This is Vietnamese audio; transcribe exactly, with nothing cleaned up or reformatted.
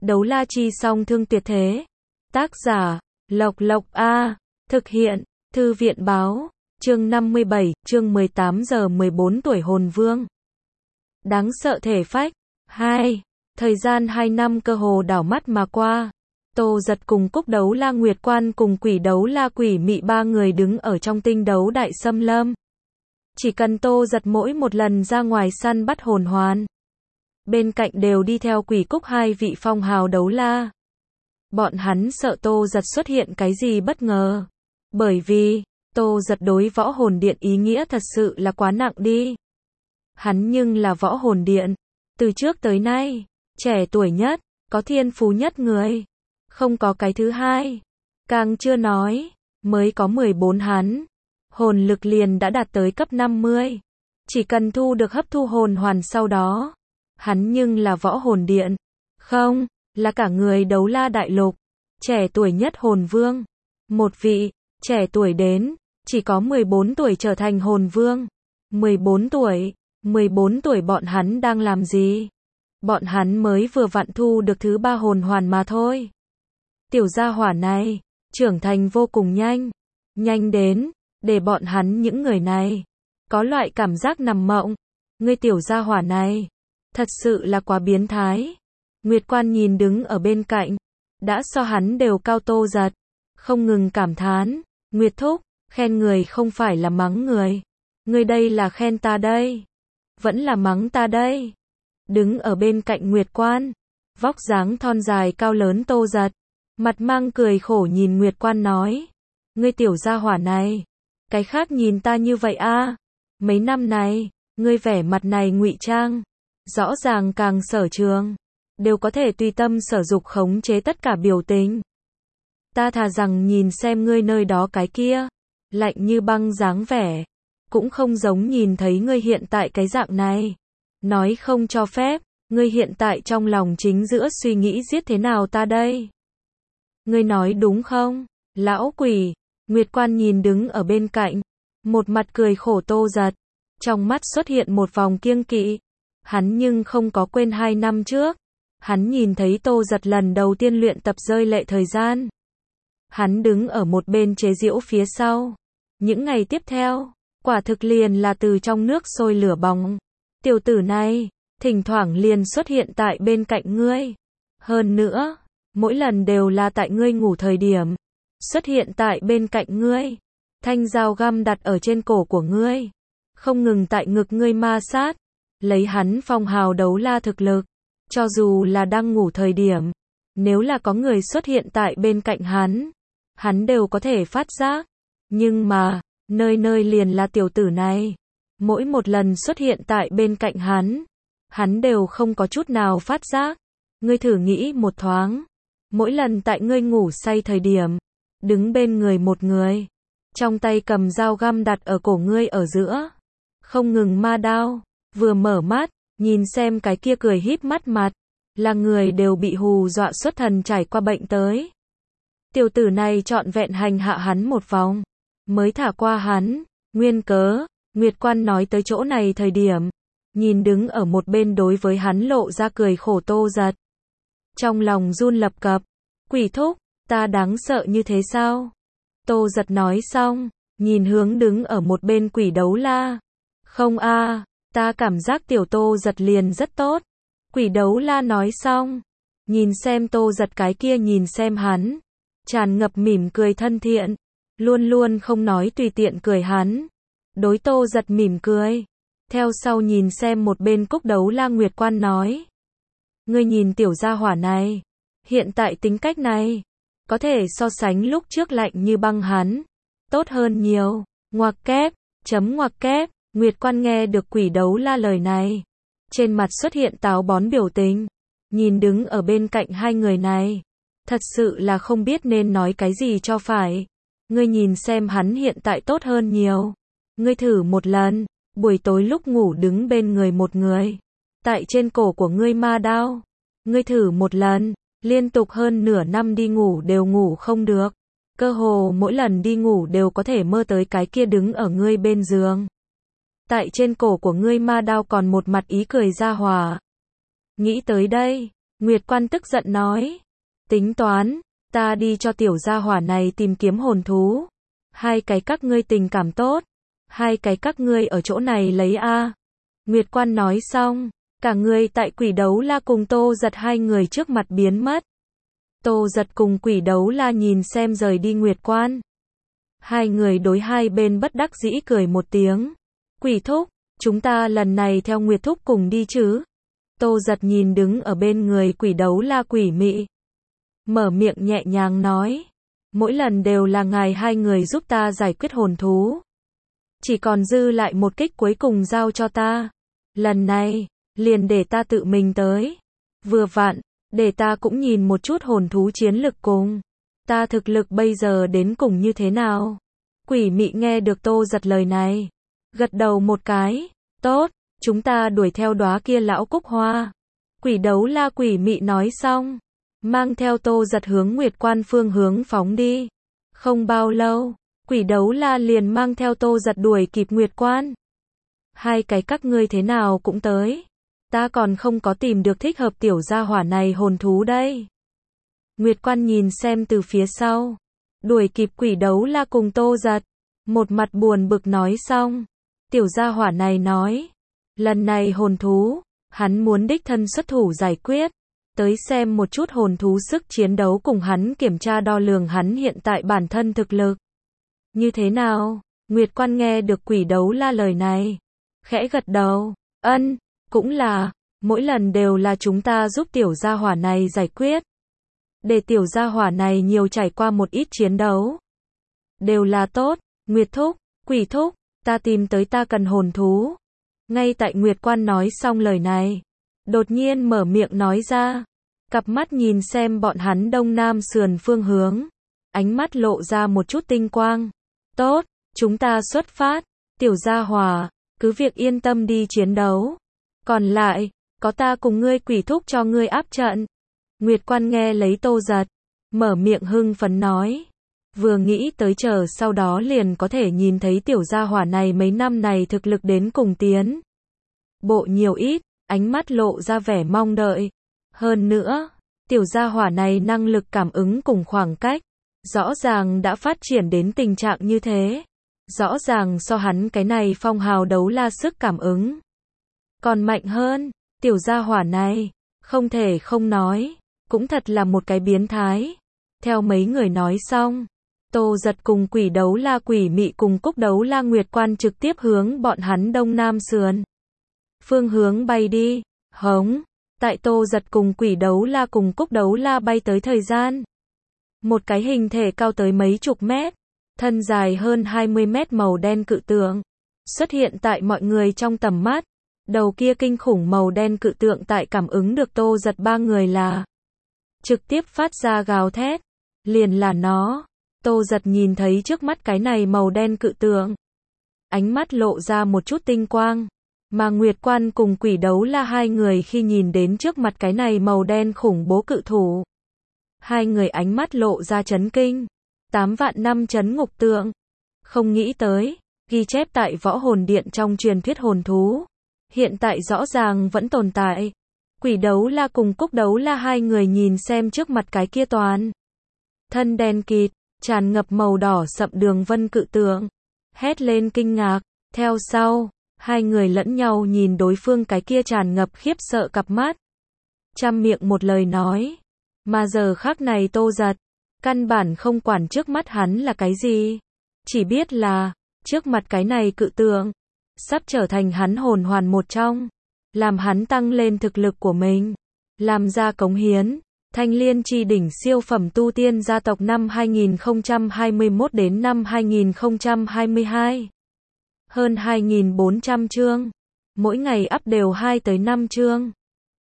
Đấu la chi song thương tuyệt thế. Tác giả, Lộc Lộc A. Thực hiện, Thư viện báo. Chương năm mươi bảy, chương mười tám giờ mười bốn tuổi hồn vương. Đáng sợ thể phách. hai. Thời gian hai năm cơ hồ đảo mắt mà qua. Tô Giật cùng Cúc Đấu La Nguyệt Quan cùng Quỷ Đấu La Quỷ Mị ba người đứng ở trong tinh đấu đại xâm lâm. Chỉ cần Tô Giật mỗi một lần ra ngoài săn bắt hồn hoàn, bên cạnh đều đi theo Quỷ Cúc hai vị phong hào đấu la. Bọn hắn sợ Tô Giật xuất hiện cái gì bất ngờ. Bởi vì, Tô Giật đối võ hồn điện ý nghĩa thật sự là quá nặng đi. Hắn nhưng là võ hồn điện, từ trước tới nay, trẻ tuổi nhất, có thiên phú nhất người. Không có cái thứ hai. Càng chưa nói, mới có mười bốn hắn. Hồn lực liền đã đạt tới cấp năm mươi. Chỉ cần thu được hấp thu hồn hoàn sau đó. Hắn nhưng là võ hồn điện. Không, là cả người đấu la đại lục. Trẻ tuổi nhất hồn vương. Một vị, trẻ tuổi đến, chỉ có mười bốn tuổi trở thành hồn vương. mười bốn tuổi, mười bốn tuổi bọn hắn đang làm gì? Bọn hắn mới vừa vặn thu được thứ ba hồn hoàn mà thôi. Tiểu gia hỏa này, trưởng thành vô cùng nhanh. Nhanh đến, để bọn hắn những người này, có loại cảm giác nằm mộng. Ngươi tiểu gia hỏa này, thật sự là quá biến thái. Nguyệt Quan nhìn đứng ở bên cạnh, đã so hắn đều cao Tô Giật. Không ngừng cảm thán, Nguyệt Thúc, khen người không phải là mắng người. Ngươi đây là khen ta đây. Vẫn là mắng ta đây. Đứng ở bên cạnh Nguyệt Quan, vóc dáng thon dài cao lớn Tô Giật. Mặt mang cười khổ nhìn Nguyệt Quan nói. Ngươi tiểu gia hỏa này, cái khác nhìn ta như vậy a à? Mấy năm này, ngươi vẻ mặt này ngụy trang, rõ ràng càng sở trường, đều có thể tùy tâm sở dục khống chế tất cả biểu tình. Ta thà rằng nhìn xem ngươi nơi đó cái kia, lạnh như băng dáng vẻ, cũng không giống nhìn thấy ngươi hiện tại cái dạng này. Nói không cho phép, ngươi hiện tại trong lòng chính giữa suy nghĩ giết thế nào ta đây? Ngươi nói đúng không, lão quỷ? Nguyệt Quan nhìn đứng ở bên cạnh, một mặt cười khổ Tô Giật, trong mắt xuất hiện một vòng kiêng kỵ. Hắn nhưng không có quên hai năm trước, hắn nhìn thấy Tô Giật lần đầu tiên luyện tập rơi lệ thời gian. Hắn đứng ở một bên chế giễu phía sau. Những ngày tiếp theo, quả thực liền là từ trong nước sôi lửa bỏng. Tiểu tử này, thỉnh thoảng liền xuất hiện tại bên cạnh ngươi. Hơn nữa, mỗi lần đều là tại ngươi ngủ thời điểm. Xuất hiện tại bên cạnh ngươi. Thanh dao găm đặt ở trên cổ của ngươi. Không ngừng tại ngực ngươi ma sát. Lấy hắn phong hào đấu la thực lực. Cho dù là đang ngủ thời điểm. Nếu là có người xuất hiện tại bên cạnh hắn. Hắn đều có thể phát giác. Nhưng mà, nơi nơi liền là tiểu tử này. Mỗi một lần xuất hiện tại bên cạnh hắn. Hắn đều không có chút nào phát giác. Ngươi thử nghĩ một thoáng. Mỗi lần tại ngươi ngủ say thời điểm. Đứng bên người một người. Trong tay cầm dao găm đặt ở cổ ngươi ở giữa. Không ngừng ma đao. Vừa mở mắt, nhìn xem cái kia cười híp mắt mặt. Là người đều bị hù dọa xuất thần trải qua bệnh tới. Tiểu tử này trọn vẹn hành hạ hắn một vòng. Mới thả qua hắn. Nguyên cớ, Nguyệt Quan nói tới chỗ này thời điểm. Nhìn đứng ở một bên đối với hắn lộ ra cười khổ Tô Giật. Trong lòng run lập cập. Quỷ thúc, ta đáng sợ như thế sao? Tô Giật nói xong, nhìn hướng đứng ở một bên Quỷ Đấu La. Không a, à, ta cảm giác tiểu Tô Giật liền rất tốt. Quỷ Đấu La nói xong, nhìn xem Tô Giật cái kia nhìn xem hắn, tràn ngập mỉm cười thân thiện, luôn luôn không nói tùy tiện cười hắn. Đối Tô Giật mỉm cười, theo sau nhìn xem một bên Cúc Đấu La Nguyệt Quan nói. Ngươi nhìn tiểu gia hỏa này, hiện tại tính cách này, có thể so sánh lúc trước lạnh như băng hắn, tốt hơn nhiều. Ngoặc kép, chấm ngoặc kép. Nguyệt Quan nghe được Quỷ Đấu La lời này, trên mặt xuất hiện táo bón biểu tình, nhìn đứng ở bên cạnh hai người này, thật sự là không biết nên nói cái gì cho phải. Ngươi nhìn xem hắn hiện tại tốt hơn nhiều. Ngươi thử một lần, buổi tối lúc ngủ đứng bên người một người, tại trên cổ của ngươi ma đao. Ngươi thử một lần, liên tục hơn nửa năm đi ngủ đều ngủ không được. Cơ hồ mỗi lần đi ngủ đều có thể mơ tới cái kia đứng ở ngươi bên giường. Tại trên cổ của ngươi ma đao còn một mặt ý cười ra hòa. Nghĩ tới đây, Nguyệt Quan tức giận nói. Tính toán, ta đi cho tiểu gia hỏa này tìm kiếm hồn thú. Hai cái các ngươi tình cảm tốt. Hai cái các ngươi ở chỗ này lấy a. Nguyệt Quan nói xong, cả người tại Quỷ Đấu La cùng Tô Giật hai người trước mặt biến mất. Tô Giật cùng Quỷ Đấu La nhìn xem rời đi Nguyệt Quan. Hai người đối hai bên bất đắc dĩ cười một tiếng. Quỷ thúc, chúng ta lần này theo Nguyệt thúc cùng đi chứ? Tô Giật nhìn đứng ở bên người Quỷ Đấu La Quỷ Mị, mở miệng nhẹ nhàng nói. Mỗi lần đều là ngài hai người giúp ta giải quyết hồn thú. Chỉ còn dư lại một kích cuối cùng giao cho ta. Lần này, liền để ta tự mình tới. Vừa vặn, để ta cũng nhìn một chút hồn thú chiến lực cùng. Ta thực lực bây giờ đến cùng như thế nào? Quỷ Mị nghe được Tô Giật lời này, gật đầu một cái. Tốt, chúng ta đuổi theo đóa kia lão cúc hoa. Quỷ Đấu La Quỷ Mị nói xong, mang theo Tô Giật hướng Nguyệt Quan phương hướng phóng đi. Không bao lâu, Quỷ Đấu La liền mang theo Tô Giật đuổi kịp Nguyệt Quan. Hai cái các ngươi thế nào cũng tới. Ta còn không có tìm được thích hợp tiểu gia hỏa này hồn thú đây. Nguyệt Quan nhìn xem từ phía sau, đuổi kịp Quỷ Đấu La cùng Tô Giật, một mặt buồn bực nói xong. Tiểu gia hỏa này nói, lần này hồn thú, hắn muốn đích thân xuất thủ giải quyết. Tới xem một chút hồn thú sức chiến đấu cùng hắn kiểm tra đo lường hắn hiện tại bản thân thực lực. Như thế nào? Nguyệt Quan nghe được Quỷ Đấu La lời này, khẽ gật đầu. Ân, cũng là, mỗi lần đều là chúng ta giúp tiểu gia hỏa này giải quyết. Để tiểu gia hỏa này nhiều trải qua một ít chiến đấu. Đều là tốt. Nguyệt thúc, Quỷ thúc, ta tìm tới ta cần hồn thú. Ngay tại Nguyệt Quan nói xong lời này, đột nhiên mở miệng nói ra. Cặp mắt nhìn xem bọn hắn đông nam sườn phương hướng, ánh mắt lộ ra một chút tinh quang. Tốt, chúng ta xuất phát. Tiểu gia hỏa, cứ việc yên tâm đi chiến đấu. Còn lại, có ta cùng ngươi Quỷ thúc cho ngươi áp trận. Nguyệt Quan nghe lấy Tô Giật, mở miệng hưng phấn nói. Vừa nghĩ tới chờ sau đó liền có thể nhìn thấy tiểu gia hỏa này mấy năm này thực lực đến cùng tiến bộ nhiều ít, ánh mắt lộ ra vẻ mong đợi. Hơn nữa, tiểu gia hỏa này năng lực cảm ứng cùng khoảng cách, rõ ràng đã phát triển đến tình trạng như thế. Rõ ràng so hắn cái này phong hào đấu la sức cảm ứng còn mạnh hơn. Tiểu gia hỏa này, không thể không nói, cũng thật là một cái biến thái. Theo mấy người nói xong, Tô Giật cùng Quỷ Đấu La Quỷ Mị cùng Cúc Đấu La Nguyệt Quan trực tiếp hướng bọn hắn đông nam sườn phương hướng bay đi. Hống, tại Tô Giật cùng Quỷ Đấu La cùng Cúc Đấu La bay tới thời gian, một cái hình thể cao tới mấy chục mét, thân dài hơn hai mươi mét màu đen cự tượng xuất hiện tại mọi người trong tầm mắt. Đầu kia kinh khủng màu đen cự tượng tại cảm ứng được Tô Giật ba người là trực tiếp phát ra gào thét. Liền là nó. Tô Giật nhìn thấy trước mắt cái này màu đen cự tượng, ánh mắt lộ ra một chút tinh quang. Mà Nguyệt Quan cùng Quỷ Đấu La hai người khi nhìn đến trước mặt cái này màu đen khủng bố cự thủ, hai người ánh mắt lộ ra chấn kinh. Tám vạn năm chấn ngục tượng. Không nghĩ tới, ghi chép tại Võ Hồn Điện trong truyền thuyết hồn thú, hiện tại rõ ràng vẫn tồn tại. Quỷ Đấu La cùng Cúc Đấu La hai người nhìn xem trước mặt cái kia toàn thân đen kịt, tràn ngập màu đỏ sậm đường vân cự tượng, hét lên kinh ngạc. Theo sau, hai người lẫn nhau nhìn đối phương cái kia tràn ngập khiếp sợ cặp mắt, trăm miệng một lời nói. Mà giờ khắc này Tô Giật căn bản không quản trước mắt hắn là cái gì, chỉ biết là trước mặt cái này cự tượng sắp trở thành hắn hồn hoàn một trong, làm hắn tăng lên thực lực của mình, làm ra cống hiến. Thanh Liên Chi Đỉnh siêu phẩm tu tiên gia tộc năm hai nghìn không trăm hai mươi mốt đến năm hai nghìn không trăm hai mươi hai. Hơn hai nghìn bốn trăm chương. Mỗi ngày up đều hai tới năm chương.